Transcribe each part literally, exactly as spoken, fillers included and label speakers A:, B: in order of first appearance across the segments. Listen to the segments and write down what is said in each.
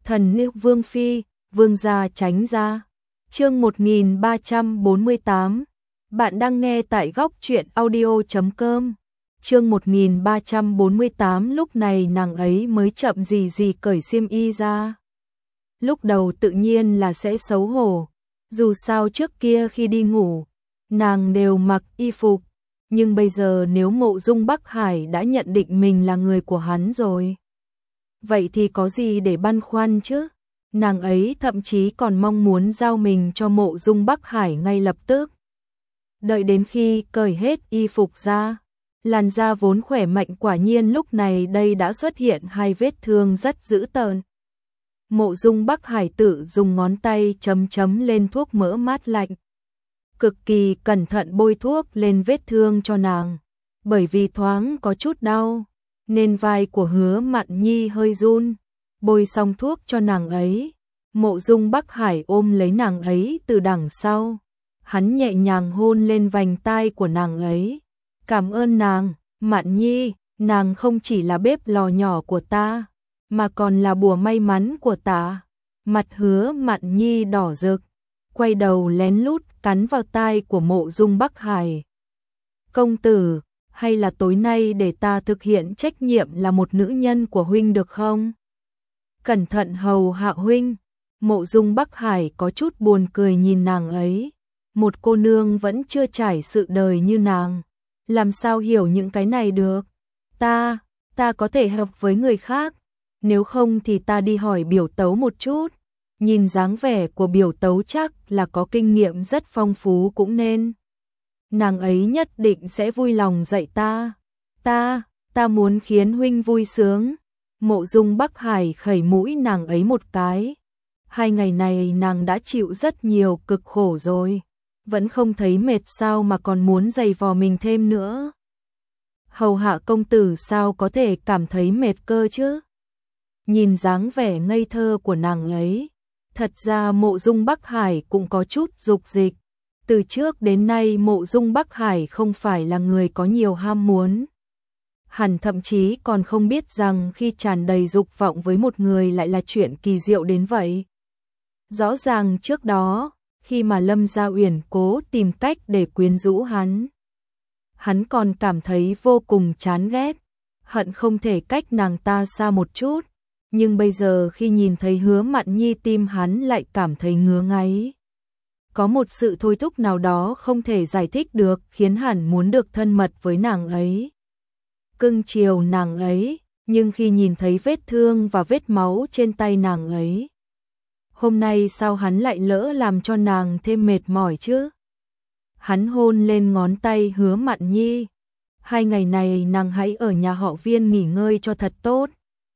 A: Thần nữ Vương Phi, Vương gia tránh ra. Chương một nghìn ba trăm bốn mươi tám. Bạn đang nghe tại góc truyện audio chấm com. Chương một nghìn ba trăm bốn mươi tám. Lúc này nàng ấy mới chậm gì gì cởi xiêm y ra. Lúc đầu tự nhiên là sẽ xấu hổ, dù sao trước kia khi đi ngủ, nàng đều mặc y phục, nhưng bây giờ nếu Mộ Dung Bắc Hải đã nhận định mình là người của hắn rồi, vậy thì có gì để băn khoăn chứ? Nàng ấy thậm chí còn mong muốn giao mình cho Mộ Dung Bắc Hải ngay lập tức. Đợi đến khi cởi hết y phục ra, làn da vốn khỏe mạnh quả nhiên lúc này đây đã xuất hiện hai vết thương rất dữ tợn. Mộ Dung Bắc Hải tự dùng ngón tay chấm chấm lên thuốc mỡ mát lạnh, cực kỳ cẩn thận bôi thuốc lên vết thương cho nàng, bởi vì thoáng có chút đau, nên vai của Hứa Mạn Nhi hơi run. Bôi xong thuốc cho nàng ấy, Mộ Dung Bắc Hải ôm lấy nàng ấy từ đằng sau, hắn nhẹ nhàng hôn lên vành tai của nàng ấy. Cảm ơn nàng, Mạn Nhi, nàng không chỉ là bếp lò nhỏ của ta, mà còn là bùa may mắn của ta. Mặt Hứa Mạn Nhi đỏ rực, quay đầu lén lút cắn vào tai của Mộ Dung Bắc Hải. Công tử, hay là tối nay để ta thực hiện trách nhiệm là một nữ nhân của huynh được không? Cẩn thận hầu hạ huynh. Mộ Dung Bắc Hải có chút buồn cười nhìn nàng ấy. Một cô nương vẫn chưa trải sự đời như nàng, làm sao hiểu những cái này được? Ta, ta có thể hợp với người khác, nếu không thì ta đi hỏi Biểu Tấu một chút. Nhìn dáng vẻ của Biểu Tấu chắc là có kinh nghiệm rất phong phú cũng nên. Nàng ấy nhất định sẽ vui lòng dạy ta. Ta, ta muốn khiến huynh vui sướng. Mộ Dung Bắc Hải khẩy mũi nàng ấy một cái. Hai ngày này nàng đã chịu rất nhiều cực khổ rồi, vẫn không thấy mệt sao mà còn muốn giày vò mình thêm nữa. Hầu hạ công tử sao có thể cảm thấy mệt cơ chứ? Nhìn dáng vẻ ngây thơ của nàng ấy, thật ra Mộ Dung Bắc Hải cũng có chút dục dịch. Từ trước đến nay Mộ Dung Bắc Hải không phải là người có nhiều ham muốn. Hẳn thậm chí còn không biết rằng khi tràn đầy dục vọng với một người lại là chuyện kỳ diệu đến vậy. Rõ ràng trước đó, khi mà Lâm Gia Uyển cố tìm cách để quyến rũ hắn, hắn còn cảm thấy vô cùng chán ghét, hận không thể cách nàng ta xa một chút, nhưng bây giờ khi nhìn thấy Hứa Mạn Nhi tim hắn lại cảm thấy ngứa ngáy. Có một sự thôi thúc nào đó không thể giải thích được khiến hắn muốn được thân mật với nàng ấy, cưng chiều nàng ấy, nhưng khi nhìn thấy vết thương và vết máu trên tay nàng ấy, hôm nay sao hắn lại lỡ làm cho nàng thêm mệt mỏi chứ? Hắn hôn lên ngón tay Hứa Mạn Nhi. Hai ngày này nàng hãy ở nhà họ Viên nghỉ ngơi cho thật tốt.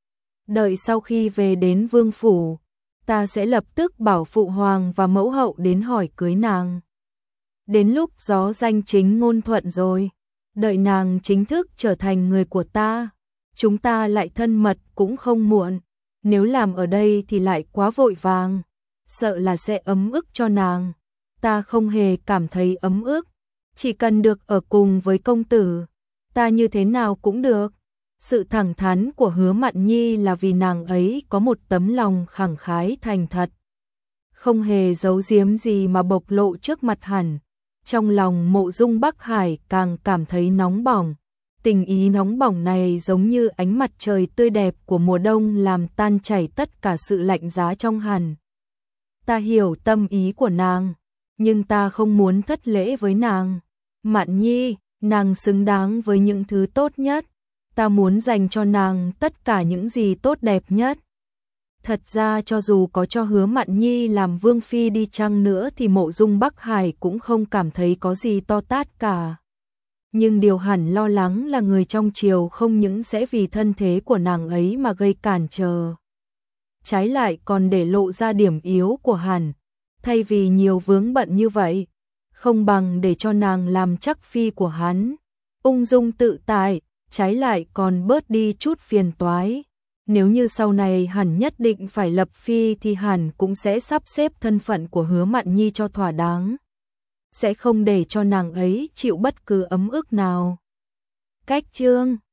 A: Đợi sau khi về đến vương phủ, ta sẽ lập tức bảo phụ hoàng và mẫu hậu đến hỏi cưới nàng. Đến lúc gió danh chính ngôn thuận rồi, đợi nàng chính thức trở thành người của ta, chúng ta lại thân mật cũng không muộn. Nếu làm ở đây thì lại quá vội vàng, sợ là sẽ ấm ức cho nàng. Ta không hề cảm thấy ấm ức, chỉ cần được ở cùng với công tử, ta như thế nào cũng được. Sự thẳng thắn của Hứa Mạn Nhi là vì nàng ấy có một tấm lòng khẳng khái thành thật, không hề giấu giếm gì mà bộc lộ trước mặt hắn. Trong lòng Mộ Dung Bắc Hải càng cảm thấy nóng bỏng. Tình ý nóng bỏng này giống như ánh mặt trời tươi đẹp của mùa đông làm tan chảy tất cả sự lạnh giá trong hắn. Ta hiểu tâm ý của nàng, nhưng ta không muốn thất lễ với nàng. Mạn Nhi, nàng xứng đáng với những thứ tốt nhất. Ta muốn dành cho nàng tất cả những gì tốt đẹp nhất. Thật ra cho dù có cho Hứa Mạn Nhi làm vương phi đi chăng nữa thì Mộ Dung Bắc Hải cũng không cảm thấy có gì to tát cả. Nhưng điều hẳn lo lắng là người trong triều không những sẽ vì thân thế của nàng ấy mà gây cản trở, trái lại còn để lộ ra điểm yếu của hắn. Thay vì nhiều vướng bận như vậy, không bằng để cho nàng làm chắc phi của hắn, ung dung tự tại, trái lại còn bớt đi chút phiền toái. Nếu như sau này hắn nhất định phải lập phi thì hắn cũng sẽ sắp xếp thân phận của Hứa Mạn Nhi cho thỏa đáng, sẽ không để cho nàng ấy chịu bất cứ ấm ức nào. Cách chương